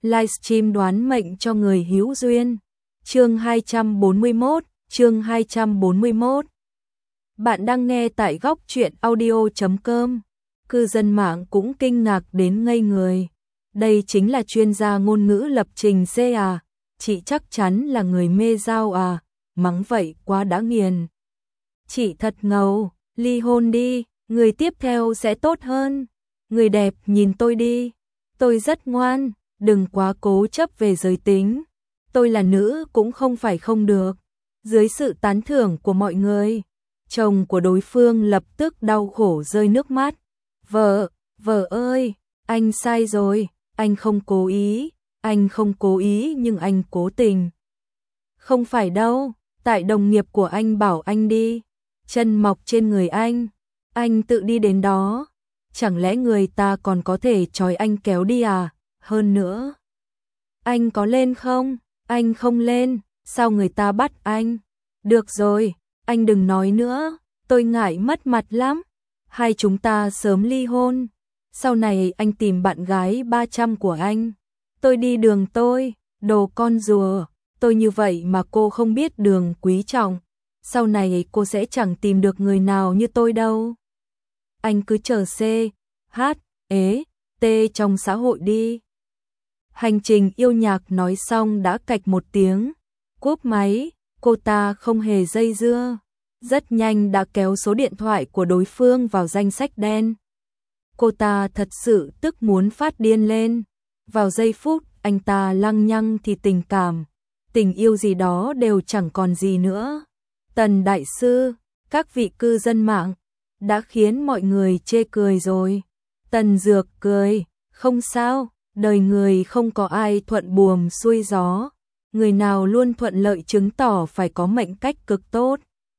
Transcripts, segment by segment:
livestream đoán mệnh cho người hữu duyên. Chương 241. Bạn đang nghe tại góc truyện audio.com. Cư dân mạng cũng kinh ngạc đến ngây người. Đây chính là chuyên gia ngôn ngữ lập trình C à? Chị chắc chắn là người mê dao à? Mắng vậy quá đã nghiền. Chị thật ngầu, ly hôn đi, người tiếp theo sẽ tốt hơn. Người đẹp nhìn tôi đi, tôi rất ngoan, đừng quá cố chấp về giới tính. Tôi là nữ cũng không phải không được. Dưới sự tán thưởng của mọi người, chồng của đối phương lập tức đau khổ rơi nước mắt. Vợ ơi, anh sai rồi, anh không cố ý nhưng anh cố tình. Không phải đâu, tại đồng nghiệp của anh bảo anh đi, chân mọc trên người anh tự đi đến đó. Chẳng lẽ người ta còn có thể trói anh kéo đi à? Hơn nữa, anh có lên không? Anh không lên, sao người ta bắt anh? Được rồi, anh đừng nói nữa, tôi ngại mất mặt lắm. Hai chúng ta sớm ly hôn, sau này anh tìm bạn gái 300 của anh. Tôi đi đường tôi, đồ con rùa, tôi như vậy mà cô không biết đường quý trọng. Sau này cô sẽ chẳng tìm được người nào như tôi đâu. Anh cứ chờ C, H, E, T trong xã hội đi. Hành trình yêu nhạc nói xong đã cạch một tiếng, cúp máy, cô ta không hề dây dưa, rất nhanh đã kéo số điện thoại của đối phương vào danh sách đen. Cô ta thật sự tức muốn phát điên lên. Vào giây phút anh ta lăng nhăng thì tình cảm, tình yêu gì đó đều chẳng còn gì nữa. Tần đại sư, các vị cư dân mạng đã khiến mọi người chê cười rồi. Tần Dược cười, không sao, đời người không có ai thuận buồm xuôi gió, người nào luôn thuận lợi chứng tỏ phải có mệnh cách cực tốt.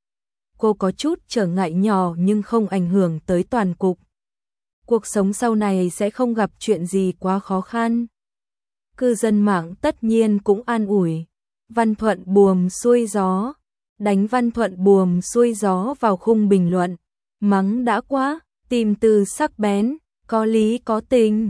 Cô có chút trở ngại nhỏ nhưng không ảnh hưởng tới toàn cục. Cuộc sống sau này sẽ không gặp chuyện gì quá khó khăn. Cư dân mạng tất nhiên cũng an ủi. Văn thuận buồm xuôi gió, đánh văn thuận buồm xuôi gió vào khung bình luận. Mắng đã quá, tìm từ sắc bén, có lý có tình,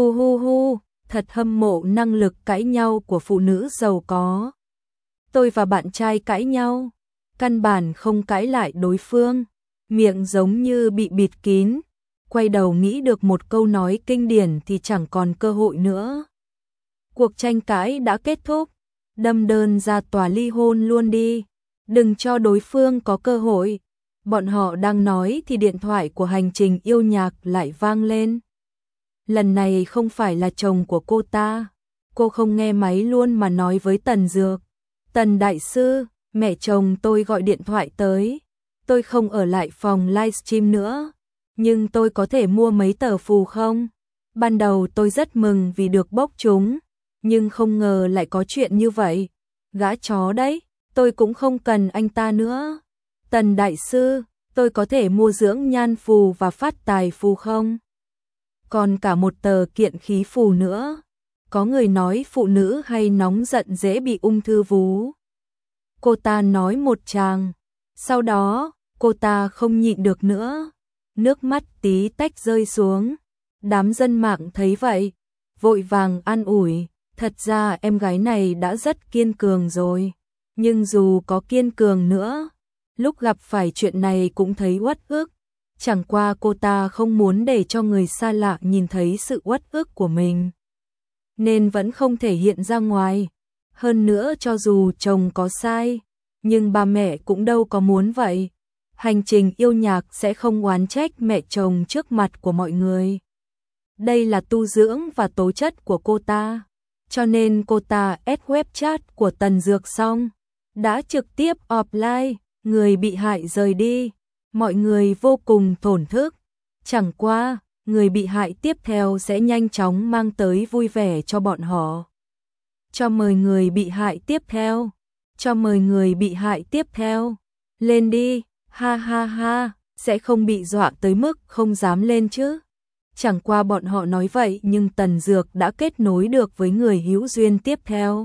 hu, thật hâm mộ năng lực cãi nhau của phụ nữ giàu có. Tôi và bạn trai cãi nhau, căn bản không cãi lại đối phương, miệng giống như bị bịt kín, quay đầu nghĩ được một câu nói kinh điển thì chẳng còn cơ hội nữa. Cuộc tranh cãi đã kết thúc, đâm đơn ra tòa ly hôn luôn đi, đừng cho đối phương có cơ hội. Bọn họ đang nói thì điện thoại của hành trình yêu nhạc lại vang lên. Lần này không phải là chồng của cô ta. Cô không nghe máy luôn mà nói với Tần Dược. Tần đại sư, mẹ chồng tôi gọi điện thoại tới. Tôi không ở lại phòng livestream nữa. Nhưng tôi có thể mua mấy tờ phù không? Ban đầu tôi rất mừng vì được bốc chúng. Nhưng không ngờ lại có chuyện như vậy. Gã chó đấy, tôi cũng không cần anh ta nữa. Tần đại sư, tôi có thể mua dưỡng nhan phù và phát tài phù không? Còn cả một tờ kiện khí phù nữa. Có người nói phụ nữ hay nóng giận dễ bị ung thư vú. Cô ta nói một tràng. Sau đó, cô ta không nhịn được nữa. Nước mắt tí tách rơi xuống. Đám dân mạng thấy vậy, vội vàng an ủi. Thật ra em gái này đã rất kiên cường rồi. Nhưng dù có kiên cường nữa, lúc gặp phải chuyện này cũng thấy uất ức. Chẳng qua cô ta không muốn để cho người xa lạ nhìn thấy sự uất ức của mình, nên vẫn không thể hiện ra ngoài. Hơn nữa cho dù chồng có sai, nhưng ba mẹ cũng đâu có muốn vậy. Hành trình yêu nhạc sẽ không oán trách mẹ chồng trước mặt của mọi người. Đây là tu dưỡng và tố chất của cô ta. Cho nên cô ta add web chat của Tần Dược xong, đã trực tiếp offline, người bị hại rời đi. Mọi người vô cùng thổn thức. Chẳng qua, người bị hại tiếp theo sẽ nhanh chóng mang tới vui vẻ cho bọn họ. Cho mời người bị hại tiếp theo. Cho mời người bị hại tiếp theo. Lên đi, ha, sẽ không bị dọa tới mức không dám lên chứ. Chẳng qua bọn họ nói vậy nhưng Tần Dược đã kết nối được với người hữu duyên tiếp theo.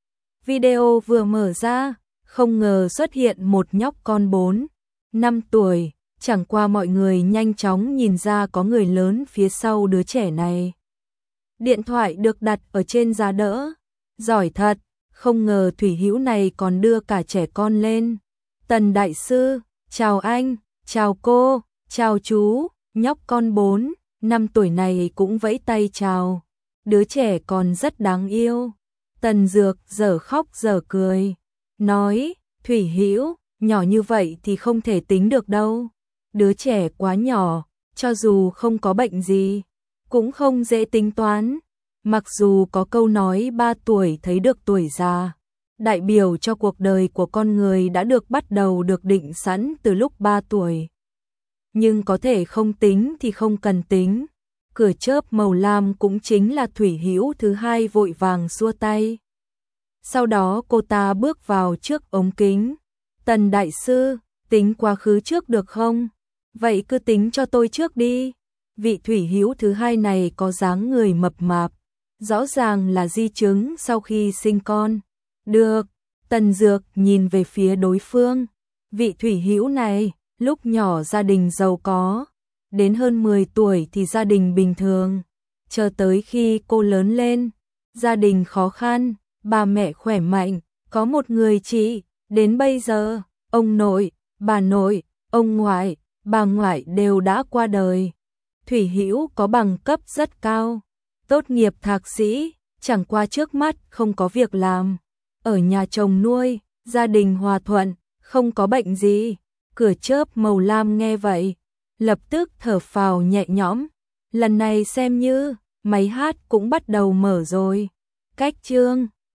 Video vừa mở ra, không ngờ xuất hiện một nhóc con 4-5 tuổi, chẳng qua mọi người nhanh chóng nhìn ra có người lớn phía sau đứa trẻ này. Điện thoại được đặt ở trên giá đỡ. Giỏi thật, không ngờ Thủy Hữu này còn đưa cả trẻ con lên. Tần đại sư, chào anh, chào cô, chào chú, nhóc con 4, 5 tuổi này cũng vẫy tay chào. Đứa trẻ còn rất đáng yêu. Tần Dược dở khóc dở cười, nói, Thủy Hữu, nhỏ như vậy thì không thể tính được đâu. Đứa trẻ quá nhỏ, cho dù không có bệnh gì, cũng không dễ tính toán. Mặc dù có câu nói 3 tuổi thấy được tuổi già, đại biểu cho cuộc đời của con người đã được bắt đầu được định sẵn từ lúc 3 tuổi. Nhưng có thể không tính thì không cần tính. Cửa chớp màu lam cũng chính là Thủy Hữu thứ hai vội vàng xua tay. Sau đó cô ta bước vào trước ống kính. Tần đại sư, tính quá khứ trước được không? Vậy cứ tính cho tôi trước đi. Vị Thủy Hữu thứ hai này có dáng người mập mạp, rõ ràng là di chứng sau khi sinh con. Được, Tần Dược nhìn về phía đối phương. Vị Thủy Hữu này, lúc nhỏ gia đình giàu có, đến hơn 10 tuổi thì gia đình bình thường. Chờ tới khi cô lớn lên, gia đình khó khăn, bà mẹ khỏe mạnh, có một người chị, đến bây giờ, ông nội, bà nội, ông ngoại, bà ngoại đều đã qua đời. Thủy Hữu có bằng cấp rất cao, tốt nghiệp thạc sĩ, chẳng qua trước mắt không có việc làm. Ở nhà chồng nuôi, gia đình hòa thuận, không có bệnh gì. Cửa chớp màu lam nghe vậy, lập tức thở phào nhẹ nhõm. Lần này xem như máy hát cũng bắt đầu mở rồi. Cách chương